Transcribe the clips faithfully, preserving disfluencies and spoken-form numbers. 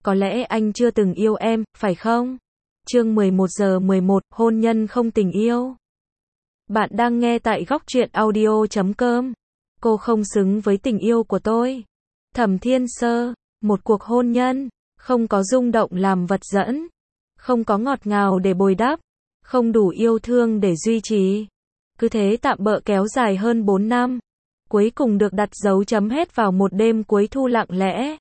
có lẽ anh chưa từng yêu em, phải không? Chương mười một giờ mười một, hôn nhân không tình yêu. Bạn đang nghe tại góc truyện audio chấm com. Cô không xứng với tình yêu của tôi. Thẩm Thiên Sơ, một cuộc hôn nhân, không có rung động làm vật dẫn, không có ngọt ngào để bồi đắp, không đủ yêu thương để duy trì. Cứ thế tạm bợ kéo dài hơn bốn năm, cuối cùng được đặt dấu chấm hết vào một đêm cuối thu lặng lẽ.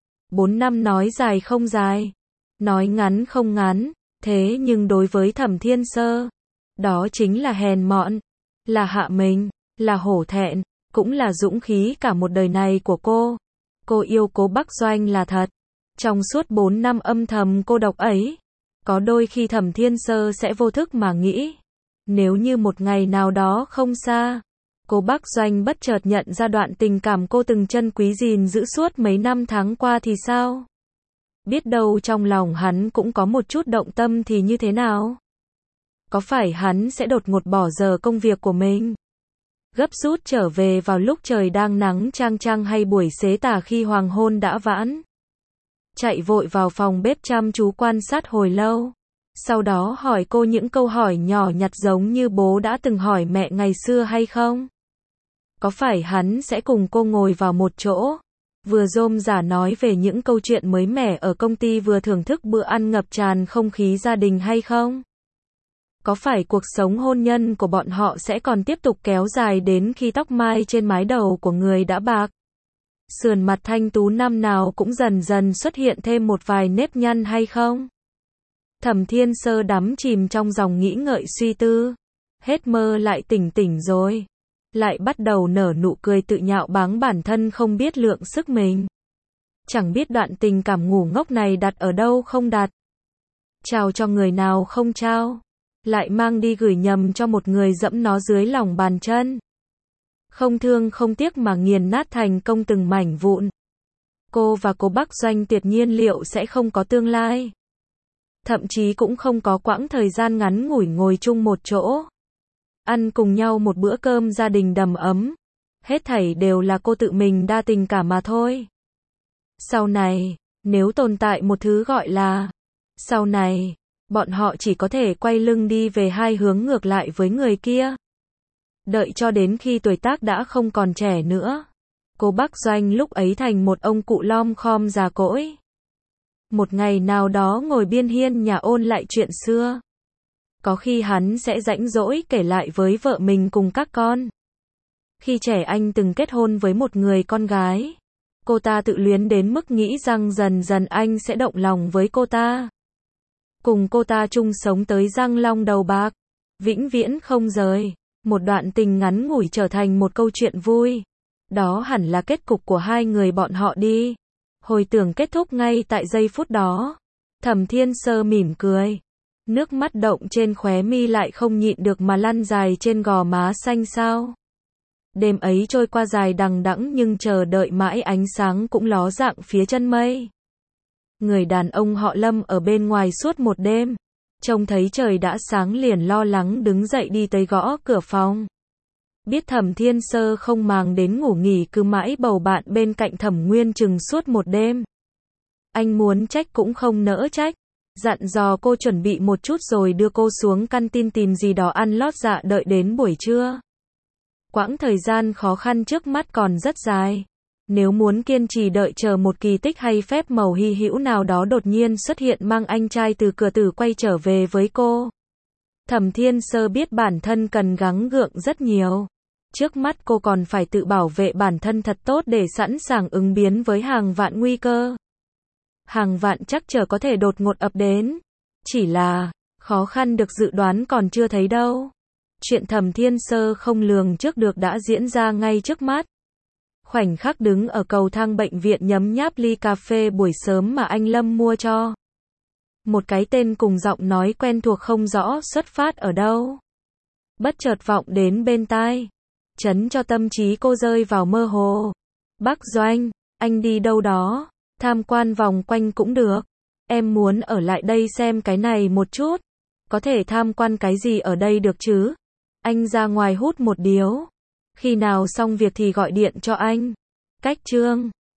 Bốn năm nói dài không dài, nói ngắn không ngắn, thế nhưng đối với Thẩm Thiên Sơ, đó chính là hèn mọn, là hạ mình, là hổ thẹn, cũng là dũng khí cả một đời này của cô. Cô yêu Cố Bắc Doanh là thật. Trong suốt bốn năm âm thầm cô độc ấy, có đôi khi Thẩm Thiên Sơ sẽ vô thức mà nghĩ, nếu như một ngày nào đó không xa, Cố Bắc Doanh bất chợt nhận ra đoạn tình cảm cô từng trân quý gìn giữ suốt mấy năm tháng qua thì sao? Biết đâu trong lòng hắn cũng có một chút động tâm thì như thế nào? Có phải hắn sẽ đột ngột bỏ giờ công việc của mình, gấp rút trở về vào lúc trời đang nắng chang chang, hay buổi xế tà khi hoàng hôn đã vãn, chạy vội vào phòng bếp chăm chú quan sát hồi lâu, sau đó hỏi cô những câu hỏi nhỏ nhặt giống như bố đã từng hỏi mẹ ngày xưa hay không? Có phải hắn sẽ cùng cô ngồi vào một chỗ, vừa rôm rả nói về những câu chuyện mới mẻ ở công ty, vừa thưởng thức bữa ăn ngập tràn không khí gia đình hay không? Có phải cuộc sống hôn nhân của bọn họ sẽ còn tiếp tục kéo dài đến khi tóc mai trên mái đầu của người đã bạc, sườn mặt thanh tú năm nào cũng dần dần xuất hiện thêm một vài nếp nhăn hay không? Thẩm Thiên Sơ đắm chìm trong dòng nghĩ ngợi suy tư, hết mơ lại tỉnh tỉnh rồi, lại bắt đầu nở nụ cười tự nhạo báng bản thân không biết lượng sức mình. Chẳng biết đoạn tình cảm ngu ngốc này đặt ở đâu không đặt, trao cho người nào không trao, lại mang đi gửi nhầm cho một người dẫm nó dưới lòng bàn chân, không thương không tiếc mà nghiền nát thành công từng mảnh vụn. Cô và Cố Bắc Doanh tuyệt nhiên liệu sẽ không có tương lai, thậm chí cũng không có quãng thời gian ngắn ngủi ngồi chung một chỗ, ăn cùng nhau một bữa cơm gia đình đầm ấm. Hết thảy đều là cô tự mình đa tình cả mà thôi. Sau này, nếu tồn tại một thứ gọi là sau này, bọn họ chỉ có thể quay lưng đi về hai hướng ngược lại với người kia. Đợi cho đến khi tuổi tác đã không còn trẻ nữa, Cố Bắc Doanh lúc ấy thành một ông cụ lom khom già cỗi. Một ngày nào đó ngồi biên hiên nhà ôn lại chuyện xưa, có khi hắn sẽ rãnh rỗi kể lại với vợ mình cùng các con. Khi trẻ anh từng kết hôn với một người con gái, cô ta tự luyến đến mức nghĩ rằng dần dần anh sẽ động lòng với cô ta, cùng cô ta chung sống tới răng long đầu bạc, vĩnh viễn không rời. Một đoạn tình ngắn ngủi trở thành một câu chuyện vui. Đó hẳn là kết cục của hai người bọn họ đi. Hồi tưởng kết thúc ngay tại giây phút đó, Thẩm Thiên Sơ mỉm cười, nước mắt động trên khóe mi lại không nhịn được mà lăn dài trên gò má xanh xao. Đêm ấy trôi qua dài đằng đẵng, nhưng chờ đợi mãi ánh sáng cũng ló dạng phía chân mây. Người đàn ông họ Lâm ở bên ngoài suốt một đêm, trông thấy trời đã sáng liền lo lắng đứng dậy đi tới gõ cửa phòng. Biết Thẩm Thiên Sơ không màng đến ngủ nghỉ, cứ mãi bầu bạn bên cạnh Thẩm Nguyên Trừng suốt một đêm. Anh muốn trách cũng không nỡ trách, dặn dò cô chuẩn bị một chút rồi đưa cô xuống căn tin tìm gì đó ăn lót dạ đợi đến buổi trưa. Quãng thời gian khó khăn trước mắt còn rất dài. Nếu muốn kiên trì đợi chờ một kỳ tích hay phép màu hy hữu nào đó đột nhiên xuất hiện mang anh trai từ cửa tử quay trở về với cô, Thẩm Thiên Sơ biết bản thân cần gắng gượng rất nhiều. Trước mắt cô còn phải tự bảo vệ bản thân thật tốt để sẵn sàng ứng biến với hàng vạn nguy cơ. Hàng vạn trắc trở có thể đột ngột ập đến. Chỉ là, khó khăn được dự đoán còn chưa thấy đâu. Chuyện Thẩm Thiên Sơ không lường trước được đã diễn ra ngay trước mắt. Khoảnh khắc đứng ở cầu thang bệnh viện nhấm nháp ly cà phê buổi sớm mà anh Lâm mua cho. Một cái tên cùng giọng nói quen thuộc không rõ xuất phát ở đâu, bất chợt vọng đến bên tai, chấn cho tâm trí cô rơi vào mơ hồ. Bắc Doanh, anh đi đâu đó? Tham quan vòng quanh cũng được. Em muốn ở lại đây xem cái này một chút. Có thể tham quan cái gì ở đây được chứ? Anh ra ngoài hút một điếu. Khi nào xong việc thì gọi điện cho anh. Cách Trương.